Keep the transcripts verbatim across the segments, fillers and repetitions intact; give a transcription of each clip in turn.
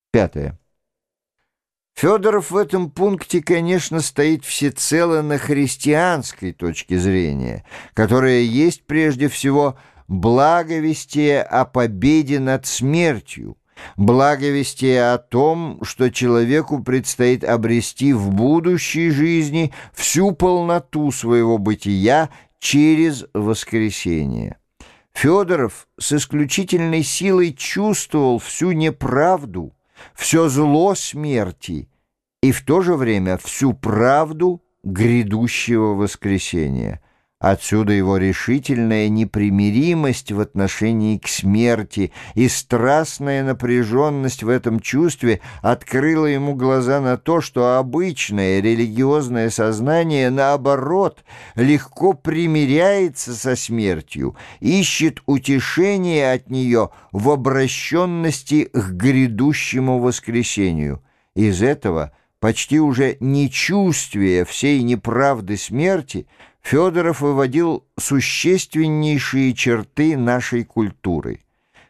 Пятое. Федоров в этом пункте, конечно, стоит всецело на христианской точке зрения, которая есть прежде всего благовестие о победе над смертью, благовестие о том, что человеку предстоит обрести в будущей жизни всю полноту своего бытия через воскресение. Федоров с исключительной силой чувствовал всю неправду, все зло смерти и в то же время всю правду грядущего воскресения. Отсюда его решительная непримиримость в отношении к смерти и страстная напряженность в этом чувстве открыла ему глаза на то, что обычное религиозное сознание, наоборот, легко примиряется со смертью, ищет утешение от нее в обращенности к грядущему воскресению. Из этого почти уже нечувствия всей неправды смерти Федоров выводил существеннейшие черты нашей культуры.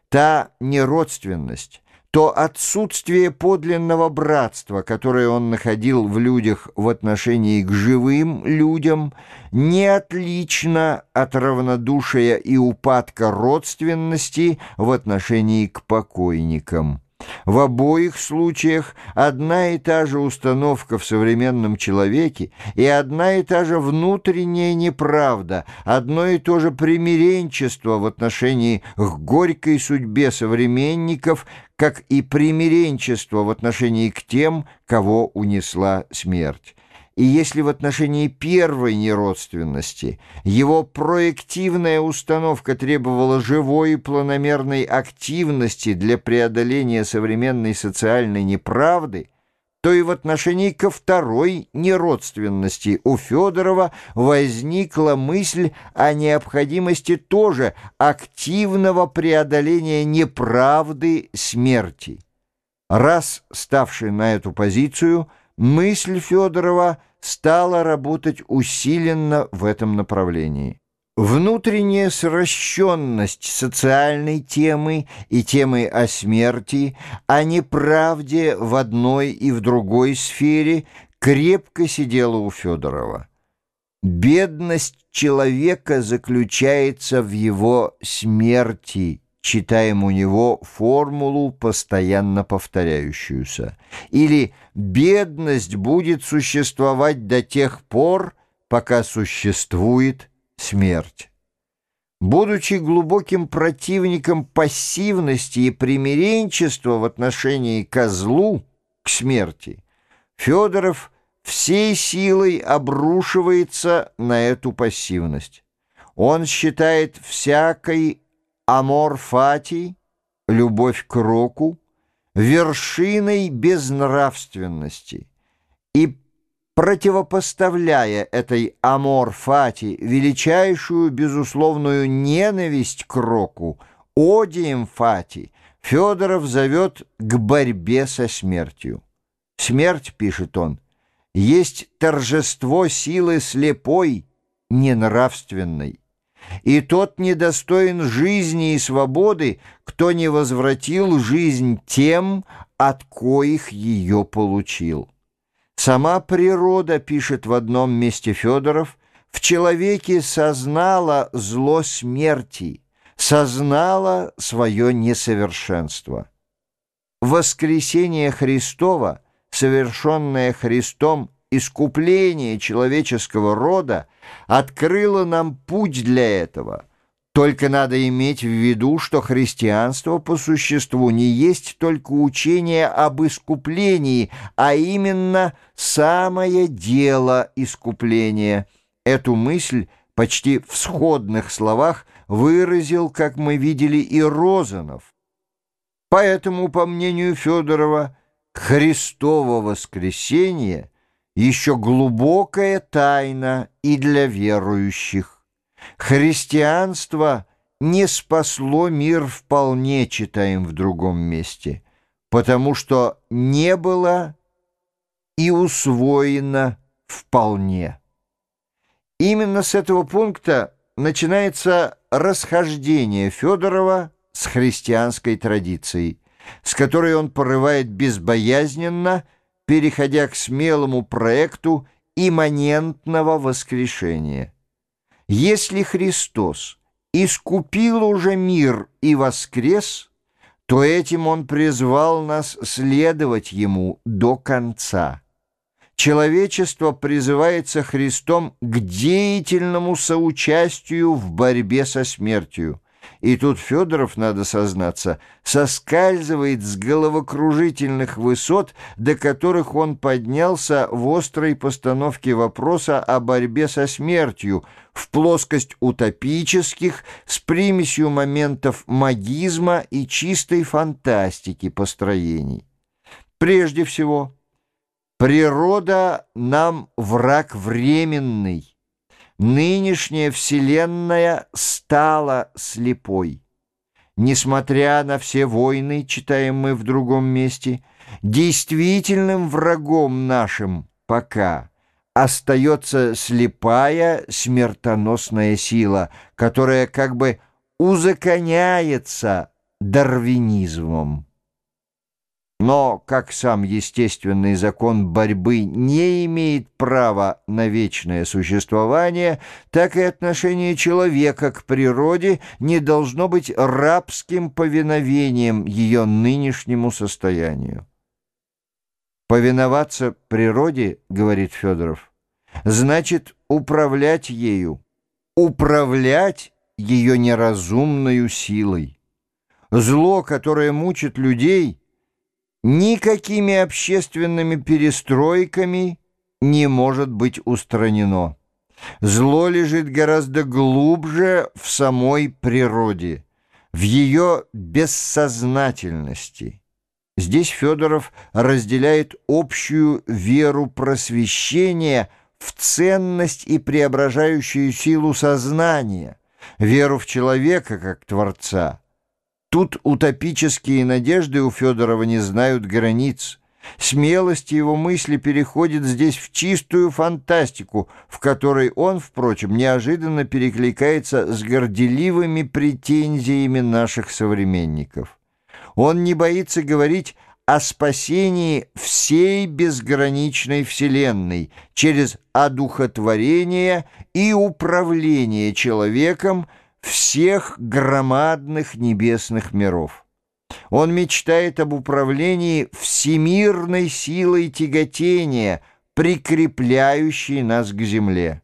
Та неродственность, то отсутствие подлинного братства, которое он находил в людях в отношении к живым людям, не отлично от равнодушия и упадка родственности в отношении к покойникам. В обоих случаях одна и та же установка в современном человеке и одна и та же внутренняя неправда, одно и то же примиренчество в отношении к горькой судьбе современников, как и примиренчество в отношении к тем, кого унесла смерть. И если в отношении первой неродственности его проективная установка требовала живой и планомерной активности для преодоления современной социальной неправды, то и в отношении ко второй неродственности у Федорова возникла мысль о необходимости тоже активного преодоления неправды смерти. Раз ставший на эту позицию, мысль Федорова стала работать усиленно в этом направлении. Внутренняя сращенность социальной темы и темы о смерти, о неправде в одной и в другой сфере крепко сидела у Федорова. «Бедность человека заключается в его смерти», читаем у него формулу, постоянно повторяющуюся. Или «бедность будет существовать до тех пор, пока существует смерть». Будучи глубоким противником пассивности и примиренчества в отношении ко злу, к смерти, Федоров всей силой обрушивается на эту пассивность. Он считает всякой амор фати, любовь к року, вершиной безнравственности, и, противопоставляя этой амор фати величайшую безусловную ненависть к року, одием фати, Федоров зовет к борьбе со смертью. «Смерть, — пишет он, — есть торжество силы слепой, ненравственной. И тот недостоин жизни и свободы, кто не возвратил жизнь тем, от коих ее получил». Сама природа, пишет в одном месте Федоров, в человеке сознала зло смерти, сознала свое несовершенство. Воскресение Христова, совершенное Христом, искупление человеческого рода, открыло нам путь для этого. Только надо иметь в виду, что христианство по существу не есть только учение об искуплении, а именно самое дело искупления. Эту мысль почти в сходных словах выразил, как мы видели, и Розанов. Поэтому, по мнению Федорова, Христово воскресение еще глубокая тайна и для верующих. Христианство не спасло мир вполне, читаем в другом месте, потому что не было и усвоено вполне. Именно с этого пункта начинается расхождение Федорова с христианской традицией. с которой он порывает безбоязненно, переходя к смелому проекту имманентного воскрешения. Если Христос искупил уже мир и воскрес, то этим Он призвал нас следовать Ему до конца. Человечество призывается Христом к деятельному соучастию в борьбе со смертью. И тут Федоров, надо сознаться, соскальзывает с головокружительных высот, до которых он поднялся в острой постановке вопроса о борьбе со смертью, в плоскость утопических, с примесью моментов магизма и чистой фантастики построений. Прежде всего, природа нам враг временный. Нынешняя Вселенная стала слепой. Несмотря на все войны, читаем мы в другом месте, действительным врагом нашим пока остается слепая смертоносная сила, которая как бы узаконяется дарвинизмом. Но как сам естественный закон борьбы не имеет права на вечное существование, так и отношение человека к природе не должно быть рабским повиновением ее нынешнему состоянию. Повиноваться природе, говорит Федоров, значит управлять ею, управлять ее неразумною силой. Зло, которое мучит людей, никакими общественными перестройками не может быть устранено. Зло лежит гораздо глубже в самой природе, в ее бессознательности. Здесь Федоров разделяет общую веру просвещения в ценность и преображающую силу сознания, веру в человека как Творца. Тут утопические надежды у Федорова не знают границ. Смелость его мысли переходит здесь в чистую фантастику, в которой он, впрочем, неожиданно перекликается с горделивыми претензиями наших современников. Он не боится говорить о спасении всей безграничной Вселенной через одухотворение и управление человеком всех громадных небесных миров. Он мечтает об управлении всемирной силой тяготения, прикрепляющей нас к земле.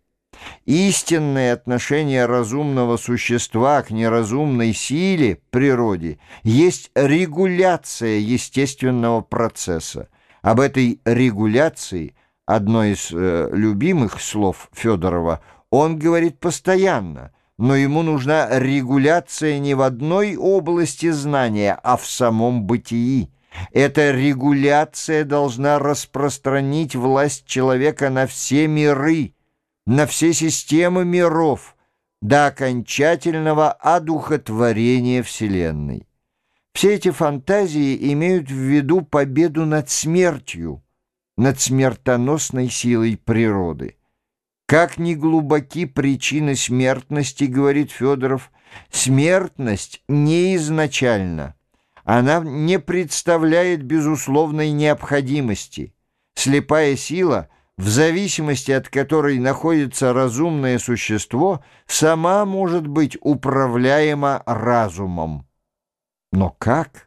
Истинное отношение разумного существа к неразумной силе, природе, есть регуляция естественного процесса. Об этой регуляции, одно из э, любимых слов Федорова, он говорит постоянно, но ему нужна регуляция не в одной области знания, а в самом бытии. Эта регуляция должна распространить власть человека на все миры, на все системы миров, до окончательного одухотворения Вселенной. Все эти фантазии имеют в виду победу над смертью, над смертоносной силой природы. Как ни глубоки причины смертности, говорит Федоров, смертность не изначальна. Она не представляет безусловной необходимости. Слепая сила, в зависимости от которой находится разумное существо, сама может быть управляема разумом. Но как?